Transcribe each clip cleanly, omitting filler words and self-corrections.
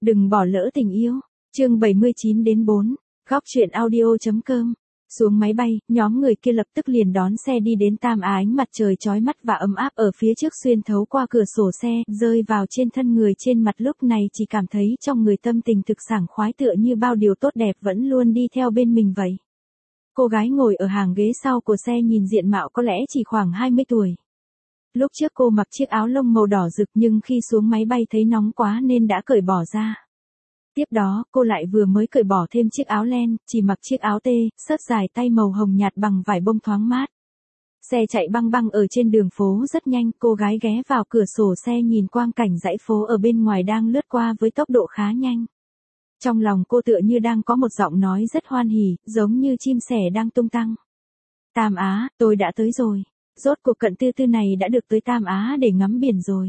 Đừng bỏ lỡ tình yêu. Chương 79-4. Góc truyện audio.com. Xuống máy bay, nhóm người kia lập tức liền đón xe đi đến Tam Á, ánh mặt trời chói mắt và ấm áp ở phía trước xuyên thấu qua cửa sổ xe, rơi vào trên thân người trên mặt, lúc này chỉ cảm thấy trong người tâm tình thực sảng khoái, tựa như bao điều tốt đẹp vẫn luôn đi theo bên mình vậy. Cô gái ngồi ở hàng ghế sau của xe nhìn diện mạo có lẽ chỉ khoảng 20 tuổi. Lúc trước cô mặc chiếc áo lông màu đỏ rực nhưng khi xuống máy bay thấy nóng quá nên đã cởi bỏ ra. Tiếp đó, cô lại vừa mới cởi bỏ thêm chiếc áo len, chỉ mặc chiếc áo tê, xớt dài tay màu hồng nhạt bằng vải bông thoáng mát. Xe chạy băng băng ở trên đường phố rất nhanh, cô gái ghé vào cửa sổ xe nhìn quang cảnh dãy phố ở bên ngoài đang lướt qua với tốc độ khá nhanh. Trong lòng cô tựa như đang có một giọng nói rất hoan hỉ, giống như chim sẻ đang tung tăng. Tam Á, tôi đã tới rồi. Rốt cuộc Cận Tư Tư này đã được tới Tam Á để ngắm biển rồi.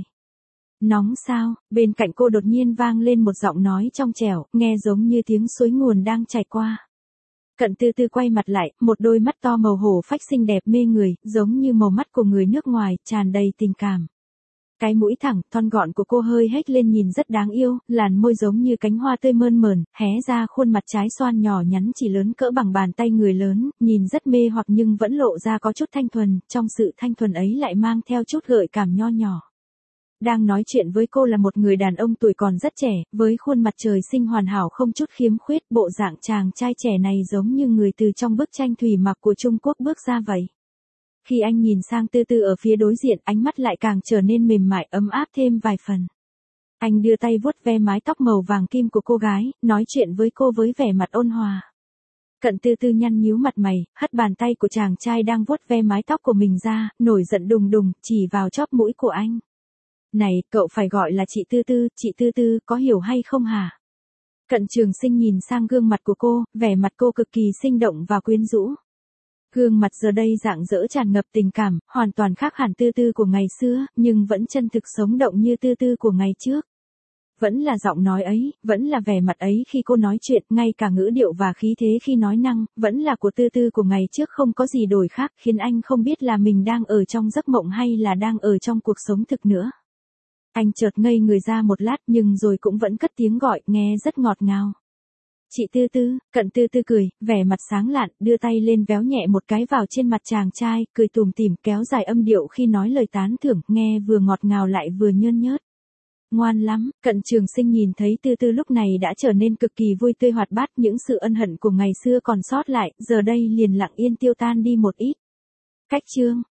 Nóng sao? Bên cạnh cô đột nhiên vang lên một giọng nói trong trẻo, nghe giống như tiếng suối nguồn đang chảy qua. Cận Tư Tư quay mặt lại, một đôi mắt to màu hổ phách xinh đẹp mê người, giống như màu mắt của người nước ngoài, tràn đầy tình cảm. Cái mũi thẳng, thon gọn của cô hơi hếch lên nhìn rất đáng yêu, làn môi giống như cánh hoa tươi mơn mởn, hé ra khuôn mặt trái xoan nhỏ nhắn chỉ lớn cỡ bằng bàn tay người lớn, nhìn rất mê hoặc nhưng vẫn lộ ra có chút thanh thuần, trong sự thanh thuần ấy lại mang theo chút gợi cảm nho nhỏ. Đang nói chuyện với cô là một người đàn ông tuổi còn rất trẻ, với khuôn mặt trời sinh hoàn hảo không chút khiếm khuyết, bộ dạng chàng trai trẻ này giống như người từ trong bức tranh thủy mặc của Trung Quốc bước ra vậy. Khi anh nhìn sang Tư Tư ở phía đối diện, ánh mắt lại càng trở nên mềm mại ấm áp thêm vài phần. Anh đưa tay vuốt ve mái tóc màu vàng kim của cô gái, nói chuyện với cô với vẻ mặt ôn hòa. Cận Tư Tư nhăn nhíu mặt mày, hất bàn tay của chàng trai đang vuốt ve mái tóc của mình ra, nổi giận đùng đùng, chỉ vào chóp mũi của anh. Này, cậu phải gọi là chị Tư Tư, có hiểu hay không hả? Cận Trường Sinh nhìn sang gương mặt của cô, vẻ mặt cô cực kỳ sinh động và quyến rũ. Gương mặt giờ đây rạng rỡ tràn ngập tình cảm, hoàn toàn khác hẳn Tư Tư của ngày xưa, nhưng vẫn chân thực sống động như Tư Tư của ngày trước. Vẫn là giọng nói ấy, vẫn là vẻ mặt ấy khi cô nói chuyện, ngay cả ngữ điệu và khí thế khi nói năng, vẫn là của Tư Tư của ngày trước, không có gì đổi khác, khiến anh không biết là mình đang ở trong giấc mộng hay là đang ở trong cuộc sống thực nữa. Anh chợt ngây người ra một lát nhưng rồi cũng vẫn cất tiếng gọi, nghe rất ngọt ngào. Chị Tư Tư. Cận Tư Tư cười, vẻ mặt sáng lạn, đưa tay lên véo nhẹ một cái vào trên mặt chàng trai, cười tủm tỉm, kéo dài âm điệu khi nói lời tán thưởng, nghe vừa ngọt ngào lại vừa nhơn nhớt. Ngoan lắm. Cận Trường Sinh nhìn thấy Tư Tư lúc này đã trở nên cực kỳ vui tươi hoạt bát, những sự ân hận của ngày xưa còn sót lại, giờ đây liền lặng yên tiêu tan đi một ít. Cách chương.